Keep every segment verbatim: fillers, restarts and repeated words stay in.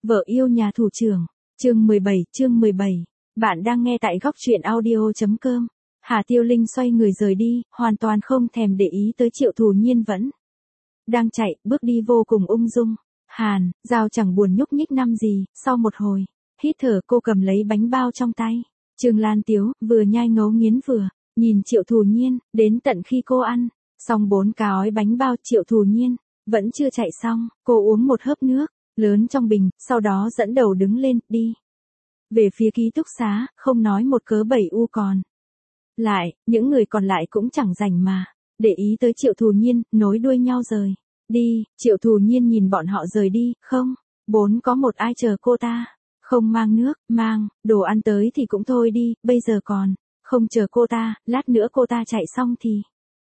Vợ yêu nhà thủ trưởng. Chương mười bảy, chương mười bảy. Bạn đang nghe tại góc truyện audio chấm com. Hà Tiêu Linh xoay người rời đi, hoàn toàn không thèm để ý tới Triệu Thù Nhiên vẫn đang chạy, bước đi vô cùng ung dung. Hàn, Giao chẳng buồn nhúc nhích năm gì, sau một hồi hít thở cô cầm lấy bánh bao trong tay. Trương Lan Tiếu vừa nhai ngấu nghiến vừa nhìn Triệu Thù Nhiên, đến tận khi cô ăn xong bốn cái ói bánh bao Triệu Thù Nhiên vẫn chưa chạy xong, cô uống một hớp nước lớn trong bình, sau đó dẫn đầu đứng lên, đi về phía ký túc xá, không nói một cớ bảy u còn lại, những người còn lại cũng chẳng rảnh mà để ý tới Triệu Thù Nhiên, nối đuôi nhau rời đi. Triệu Thù Nhiên nhìn bọn họ rời đi, không bốn có một ai chờ cô ta, không mang nước, mang đồ ăn tới thì cũng thôi đi, bây giờ còn không chờ cô ta, lát nữa cô ta chạy xong thì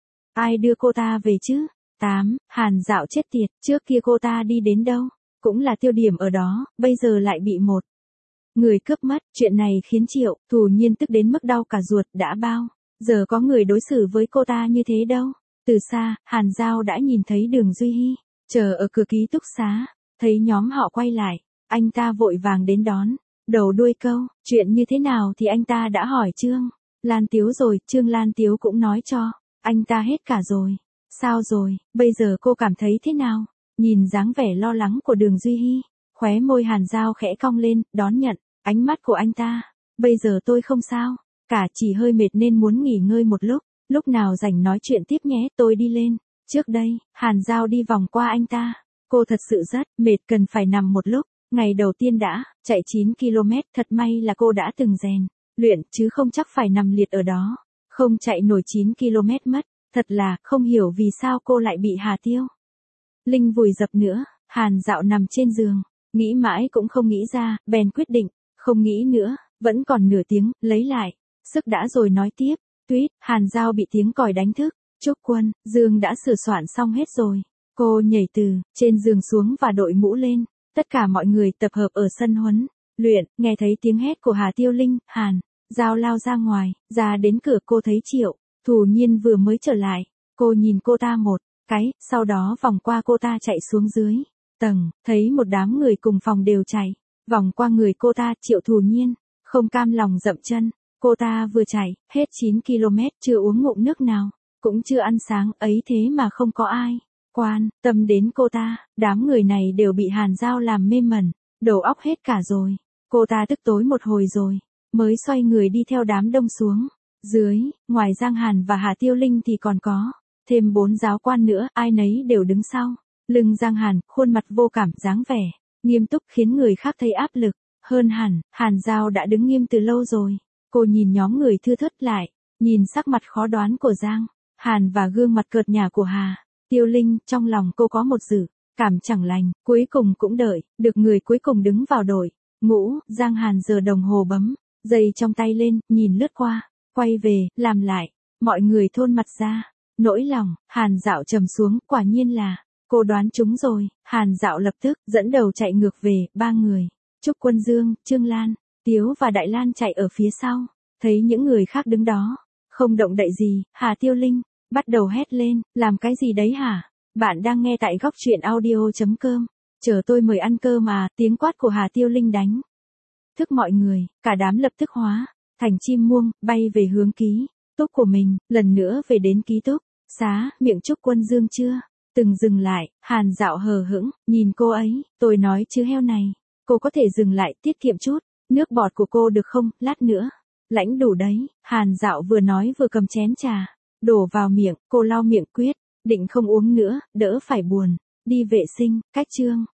ai đưa cô ta về chứ? Tám, Hàn Dạo chết tiệt, trước kia cô ta đi đến đâu cũng là tiêu điểm ở đó, bây giờ lại bị một người cướp mất. Chuyện này khiến Triệu Thù Nhiên tức đến mức đau cả ruột, đã bao giờ có người đối xử với cô ta như thế đâu. Từ xa, Hàn Giao đã nhìn thấy Đường Duy Hy chờ ở cửa ký túc xá, thấy nhóm họ quay lại, anh ta vội vàng đến đón, đầu đuôi câu, chuyện như thế nào thì anh ta đã hỏi Trương Lan Tiếu rồi, Trương Lan Tiếu cũng nói cho anh ta hết cả rồi. Sao rồi, bây giờ cô cảm thấy thế nào? Nhìn dáng vẻ lo lắng của Đường Duy Hy, khóe môi Hàn Giao khẽ cong lên, đón nhận ánh mắt của anh ta. Bây giờ tôi không sao cả, chỉ hơi mệt nên muốn nghỉ ngơi một lúc, lúc nào rảnh nói chuyện tiếp nhé, tôi đi lên trước đây. Hàn Giao đi vòng qua anh ta, cô thật sự rất mệt, cần phải nằm một lúc. Ngày đầu tiên đã chạy chín ki lô mét, thật may là cô đã từng rèn luyện, chứ không chắc phải nằm liệt ở đó, không chạy nổi chín ki lô mét mất. Thật là không hiểu vì sao cô lại bị Hà Tiêu Linh vùi dập nữa. Hàn Dạo nằm trên giường, nghĩ mãi cũng không nghĩ ra, bèn quyết định không nghĩ nữa, vẫn còn nửa tiếng, lấy lại sức đã rồi nói tiếp. Tuyết, Hàn Giao bị tiếng còi đánh thức. Trúc Quân, Dương đã sửa soạn xong hết rồi. Cô nhảy từ trên giường xuống và đội mũ lên. Tất cả mọi người tập hợp ở sân huấn luyện, nghe thấy tiếng hét của Hà Tiêu Linh, Hàn Giao lao ra ngoài, ra đến cửa cô thấy Triệu Thù Nhiên vừa mới trở lại. Cô nhìn cô ta một cái, sau đó vòng qua cô ta chạy xuống dưới tầng, thấy một đám người cùng phòng đều chạy vòng qua người cô ta. Triệu Thù Nhiên không cam lòng dậm chân, cô ta vừa chạy hết chín ki lô mét, chưa uống ngụm nước nào, cũng chưa ăn sáng, ấy thế mà không có ai quan tâm đến cô ta. Đám người này đều bị Hàn Giao làm mê mẩn, đầu óc hết cả rồi. Cô ta tức tối một hồi rồi mới xoay người đi theo đám đông xuống dưới. Ngoài Giang Hàn và Hà Tiêu Linh thì còn có thêm bốn giáo quan nữa, ai nấy đều đứng sau lưng Giang Hàn, khuôn mặt vô cảm, dáng vẻ nghiêm túc khiến người khác thấy áp lực hơn hẳn. Hàn Giao đã đứng nghiêm từ lâu rồi, cô nhìn nhóm người thưa thớt lại, nhìn sắc mặt khó đoán của Giang Hàn và gương mặt cợt nhả của Hà Tiêu Linh, trong lòng cô có một dự cảm chẳng lành. Cuối cùng cũng đợi được người cuối cùng đứng vào đội ngũ. Giang Hàn giờ đồng hồ bấm giây trong tay lên, nhìn lướt qua, quay về, làm lại. Mọi người thôn mặt ra nỗi lòng. Hàn Dạo trầm xuống, quả nhiên là cô đoán trúng rồi. Hàn Dạo lập tức dẫn đầu chạy ngược về. Ba người Trúc Quân, Dương, Trương Lan Tiếu và Đại Lan chạy ở phía sau, thấy những người khác đứng đó không động đậy gì. Hà Tiêu Linh bắt đầu hét lên, làm cái gì đấy hả? Bạn đang nghe tại góc truyện audio chấm com. Chờ tôi mời ăn cơm mà. Tiếng quát của Hà Tiêu Linh đánh thức mọi người, cả đám lập tức hóa thành chim muông, bay về hướng ký túc của mình. Lần nữa về đến ký túc xá, miệng Trúc Quân Dương chưa từng dừng lại. Hàn Dạo hờ hững nhìn cô ấy, tôi nói chứ heo này, cô có thể dừng lại, tiết kiệm chút nước bọt của cô được không, lát nữa lãnh đủ đấy. Hàn Dạo vừa nói vừa cầm chén trà đổ vào miệng, cô lau miệng, quyết định không uống nữa, đỡ phải buồn đi vệ sinh. Cách Trương